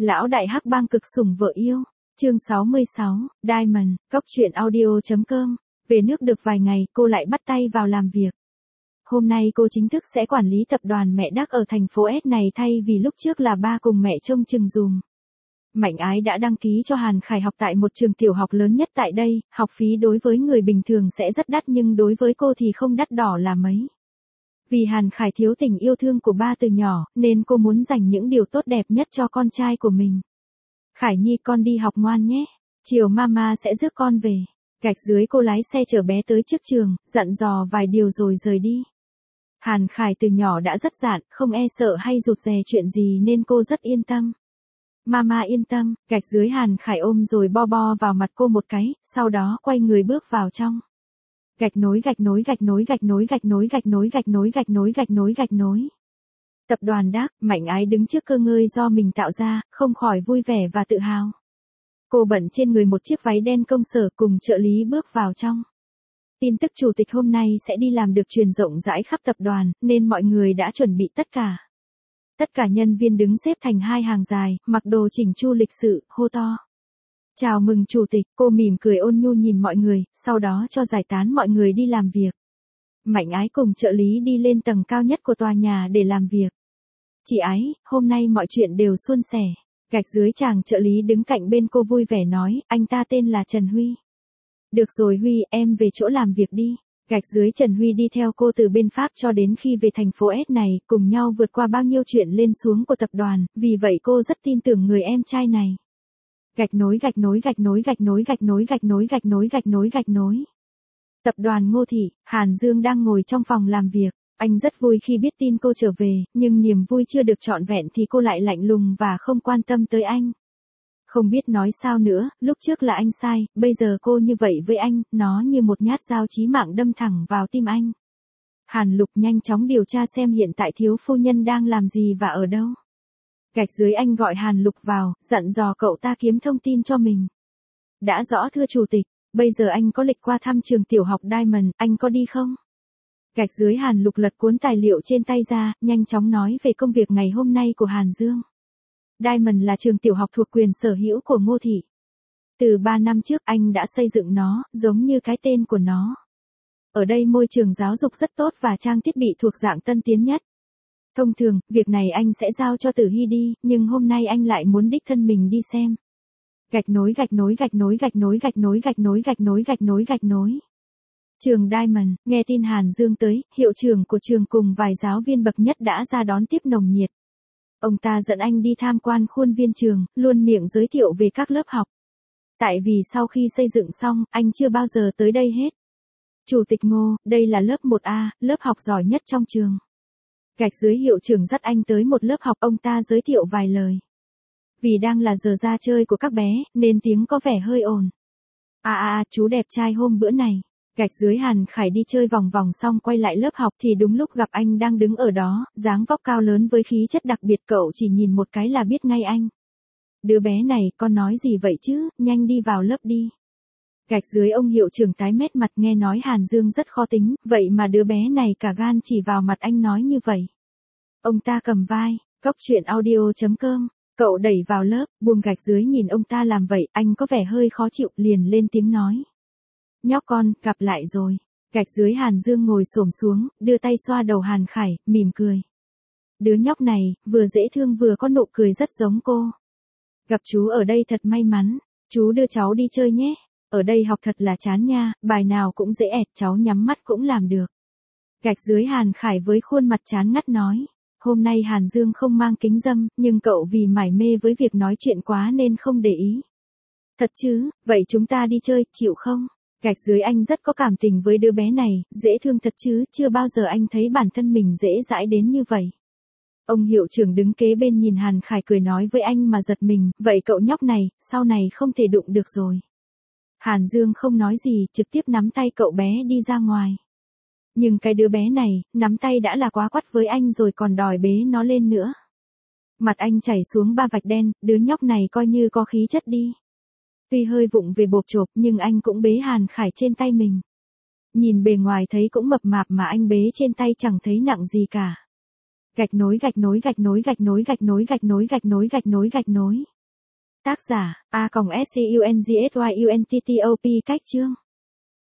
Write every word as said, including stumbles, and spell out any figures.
Lão đại hắc bang cực sủng vợ yêu. Chương sáu mươi sáu, Diamond, cốc truyện audio chấm com. Về nước được vài ngày, cô lại bắt tay vào làm việc. Hôm nay cô chính thức sẽ quản lý tập đoàn Mẹ Đắc ở thành phố S này thay vì lúc trước là ba cùng mẹ trông chừng dùm. Mạnh Ái đã đăng ký cho Hàn Khải học tại một trường tiểu học lớn nhất tại đây, học phí đối với người bình thường sẽ rất đắt nhưng đối với cô thì không đắt đỏ là mấy. Vì Hàn Khải thiếu tình yêu thương của ba từ nhỏ, nên cô muốn dành những điều tốt đẹp nhất cho con trai của mình. Khải Nhi, con đi học ngoan nhé. Chiều mama sẽ rước con về. Gạch dưới cô lái xe chở bé tới trước trường, dặn dò vài điều rồi rời đi. Hàn Khải từ nhỏ đã rất dạn, không e sợ hay rụt rè chuyện gì nên cô rất yên tâm. Mama yên tâm, gạch dưới Hàn Khải ôm rồi bo bo vào mặt cô một cái, sau đó quay người bước vào trong. Gạch nối gạch nối gạch nối gạch nối gạch nối gạch nối gạch nối gạch nối gạch nối gạch nối. Tập đoàn Đắc, Mạnh Ái đứng trước cơ ngơi do mình tạo ra, không khỏi vui vẻ và tự hào. Cô bận trên người một chiếc váy đen công sở cùng trợ lý bước vào trong. Tin tức chủ tịch hôm nay sẽ đi làm được truyền rộng rãi khắp tập đoàn, nên mọi người đã chuẩn bị tất cả. Tất cả nhân viên đứng xếp thành hai hàng dài, mặc đồ chỉnh chu lịch sự, hô to. Chào mừng chủ tịch, cô mỉm cười ôn nhu nhìn mọi người, sau đó cho giải tán mọi người đi làm việc. Mạnh Ái cùng trợ lý đi lên tầng cao nhất của tòa nhà để làm việc. Chị Ái, hôm nay mọi chuyện đều suôn sẻ. Gạch dưới chàng trợ lý đứng cạnh bên cô vui vẻ nói, anh ta tên là Trần Huy. Được rồi Huy, em về chỗ làm việc đi. Gạch dưới Trần Huy đi theo cô từ bên Pháp cho đến khi về thành phố S này, cùng nhau vượt qua bao nhiêu chuyện lên xuống của tập đoàn, vì vậy cô rất tin tưởng người em trai này. Gạch nối gạch nối gạch nối gạch nối gạch nối gạch nối gạch nối gạch nối gạch nối. Tập đoàn Ngô Thị, Hàn Dương đang ngồi trong phòng làm việc. Anh rất vui khi biết tin cô trở về, nhưng niềm vui chưa được trọn vẹn thì cô lại lạnh lùng và không quan tâm tới anh. Không biết nói sao nữa, lúc trước là anh sai, bây giờ cô như vậy với anh, nó như một nhát dao chí mạng đâm thẳng vào tim anh. Hàn Lục nhanh chóng điều tra xem hiện tại thiếu phu nhân đang làm gì và ở đâu. Gạch dưới anh gọi Hàn Lục vào, dặn dò cậu ta kiếm thông tin cho mình. Đã rõ thưa chủ tịch, bây giờ anh có lịch qua thăm trường tiểu học Diamond, anh có đi không? Gạch dưới Hàn Lục lật cuốn tài liệu trên tay ra, nhanh chóng nói về công việc ngày hôm nay của Hàn Dương. Diamond là trường tiểu học thuộc quyền sở hữu của Ngô Thị. Từ ba năm trước anh đã xây dựng nó, giống như cái tên của nó. Ở đây môi trường giáo dục rất tốt và trang thiết bị thuộc dạng tân tiến nhất. Thông thường, việc này anh sẽ giao cho Tử Hy đi, nhưng hôm nay anh lại muốn đích thân mình đi xem. Gạch nối gạch nối gạch nối gạch nối gạch nối gạch nối gạch nối gạch nối gạch nối. Trường Diamond, nghe tin Hàn Dương tới, hiệu trưởng của trường cùng vài giáo viên bậc nhất đã ra đón tiếp nồng nhiệt. Ông ta dẫn anh đi tham quan khuôn viên trường, luôn miệng giới thiệu về các lớp học. Tại vì sau khi xây dựng xong, anh chưa bao giờ tới đây hết. Chủ tịch Ngô, đây là lớp một A, lớp học giỏi nhất trong trường. Gạch dưới hiệu trưởng dắt anh tới một lớp học, ông ta giới thiệu vài lời. Vì đang là giờ ra chơi của các bé, nên tiếng có vẻ hơi ồn. À à, chú đẹp trai hôm bữa này. Gạch dưới Hàn Khải đi chơi vòng vòng xong quay lại lớp học thì đúng lúc gặp anh đang đứng ở đó, dáng vóc cao lớn với khí chất đặc biệt, cậu chỉ nhìn một cái là biết ngay anh. Đứa bé này, con nói gì vậy chứ, nhanh đi vào lớp đi. Gạch dưới ông hiệu trưởng tái mét mặt, nghe nói Hàn Dương rất khó tính, vậy mà đứa bé này cả gan chỉ vào mặt anh nói như vậy. Ông ta cầm vai, cốc truyện audio chấm com, cậu đẩy vào lớp, buông gạch dưới nhìn ông ta làm vậy, anh có vẻ hơi khó chịu, liền lên tiếng nói. Nhóc con, gặp lại rồi. Gạch dưới Hàn Dương ngồi xổm xuống, đưa tay xoa đầu Hàn Khải, mỉm cười. Đứa nhóc này, vừa dễ thương vừa có nụ cười rất giống cô. Gặp chú ở đây thật may mắn, chú đưa cháu đi chơi nhé. Ở đây học thật là chán nha, bài nào cũng dễ ẹt, cháu nhắm mắt cũng làm được. Gạch dưới Hàn Khải với khuôn mặt chán ngắt nói. Hôm nay Hàn Dương không mang kính râm, nhưng cậu vì mải mê với việc nói chuyện quá nên không để ý. Thật chứ, vậy chúng ta đi chơi, chịu không? Gạch dưới anh rất có cảm tình với đứa bé này, dễ thương thật chứ, chưa bao giờ anh thấy bản thân mình dễ dãi đến như vậy. Ông hiệu trưởng đứng kế bên nhìn Hàn Khải cười nói với anh mà giật mình, vậy cậu nhóc này, sau này không thể đụng được rồi. Hàn Dương không nói gì, trực tiếp nắm tay cậu bé đi ra ngoài. Nhưng cái đứa bé này, nắm tay đã là quá quắt với anh rồi còn đòi bế nó lên nữa. Mặt anh chảy xuống ba vạch đen, đứa nhóc này coi như có khí chất đi. Tuy hơi vụng về bộp chộp nhưng anh cũng bế Hàn Khải trên tay mình. Nhìn bề ngoài thấy cũng mập mạp mà anh bế trên tay chẳng thấy nặng gì cả. Gạch nối gạch nối gạch nối gạch nối gạch nối gạch nối gạch nối gạch nối gạch nối. Tác giả, A S C U N G S Y U N T T O P. Cách chương.